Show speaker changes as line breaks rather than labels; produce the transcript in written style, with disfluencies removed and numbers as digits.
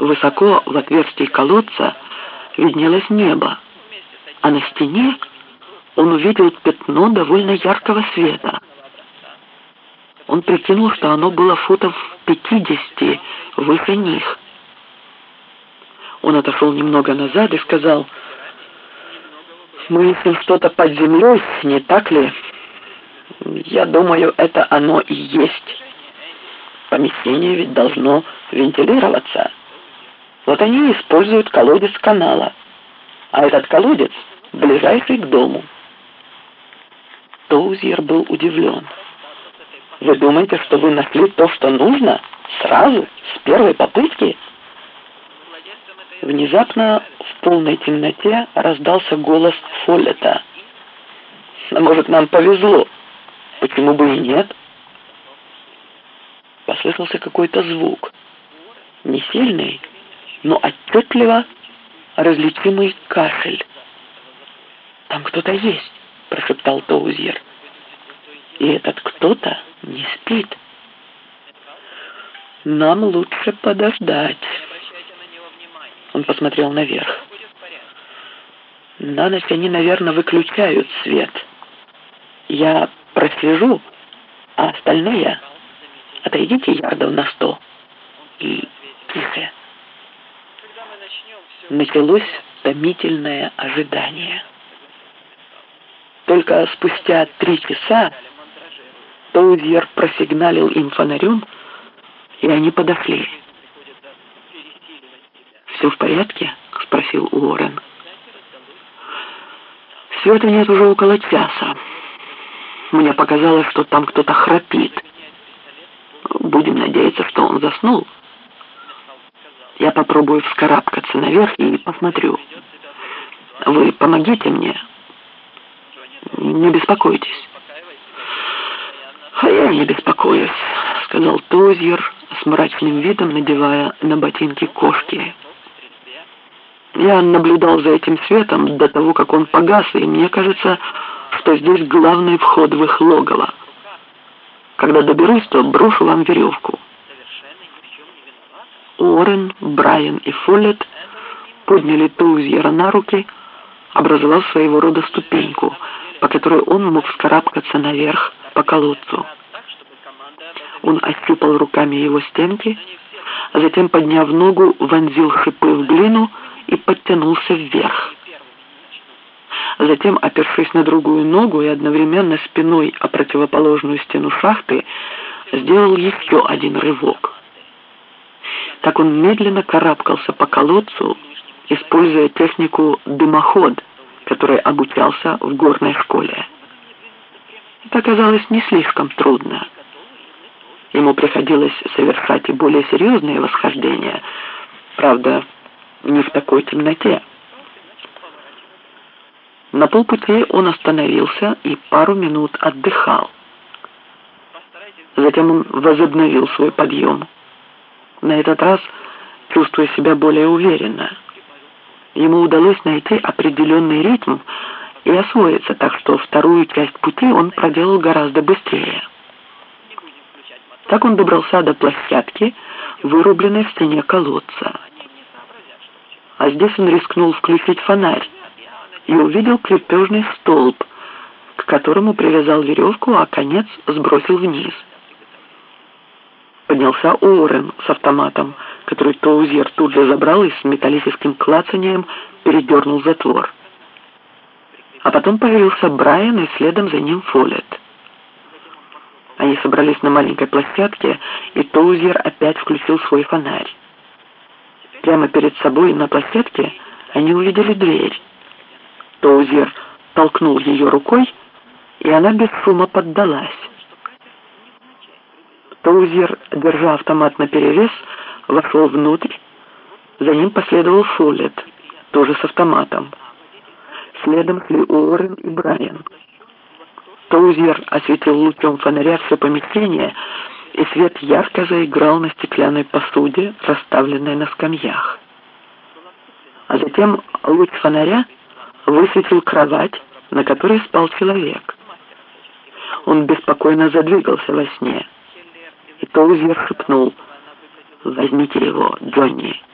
высоко в отверстии колодца виднелось небо, а на стене он увидел пятно довольно яркого света. Он прикинул, что оно было футов 50 выше них. Он отошел немного назад и сказал: «Мы ищем что-то под землей, не так ли? Я думаю, это оно и есть. Помещение ведь должно вентилироваться. Вот они используют колодец канала, а этот колодец ближайший к дому». Тоузьер был удивлен. «Вы думаете, что вы нашли то, что нужно? Сразу? С первой попытки?» Внезапно в полной темноте раздался голос Фоллета. «А может, нам повезло? Почему бы и нет?» Послышался какой-то звук. Не сильный, но отчетливо различимый кашель. «Там кто-то есть», — прошептал Тоузьер. «И этот кто-то не спит. Нам лучше подождать». Он посмотрел наверх. «На ночь они, наверное, выключают свет. Я прослежу, а остальные отойдите ярдов на 100 и тихо». Началось томительное ожидание. Только спустя 3 часа Тоузьер просигналил им фонарем, и они подошли. «Все в порядке?» — спросил Уоррен. «Света нет уже около часа. Мне показалось, что там кто-то храпит. Будем надеяться, что он заснул. Я попробую вскарабкаться наверх и посмотрю. Вы помогите мне. Не беспокойтесь». «А я не беспокоюсь», — сказал Тоузьер с мрачным видом, надевая на ботинки кошки. «Я наблюдал за этим светом до того, как он погас, и мне кажется, что здесь главный вход в их логово. Когда доберусь, то брошу вам веревку». Уоррен, Брайан и Фоллет подняли Тоузьера на руки, образовав своего рода ступеньку, по которой он мог вскарабкаться наверх по колодцу. Он ощупал руками его стенки, а затем, подняв ногу, вонзил шипы в глину и подтянулся вверх. Затем, опершись на другую ногу и одновременно спиной о противоположную стену шахты, сделал еще один рывок. Так он медленно карабкался по колодцу, используя технику дымоход, которой обучался в горной школе. Это оказалось не слишком трудно. Ему приходилось совершать и более серьезные восхождения, правда, не в такой темноте. На полпути он остановился и пару минут отдыхал. Затем он возобновил свой подъем. На этот раз, чувствуя себя более уверенно, ему удалось найти определенный ритм и освоиться, так что вторую часть пути он проделал гораздо быстрее. Так он добрался до площадки, вырубленной в стене колодца. А здесь он рискнул включить фонарь и увидел крепежный столб, к которому привязал веревку, а конец сбросил вниз. Поднялся Уоррен с автоматом, который Тоузьер тут же забрал и с металлическим клацанием передернул затвор. А потом появился Брайан, и следом за ним Фоллет. Они собрались на маленькой площадке, и Тоузьер опять включил свой фонарь. Прямо перед собой на площадке они увидели дверь. Тоузьер толкнул ее рукой, и она без шума поддалась. Тоузьер, держа автомат наперевес, вошел внутрь. За ним последовал Фоллет, тоже с автоматом. Следом шли Уоррен и Брайан. Тоузьер осветил лучом фонаря все помещение, и свет ярко заиграл на стеклянной посуде, расставленной на скамьях. А затем луч фонаря высветил кровать, на которой спал человек. Он беспокойно задвигался во сне, и Тоузьер шепнул: «Возьмите его, Джонни».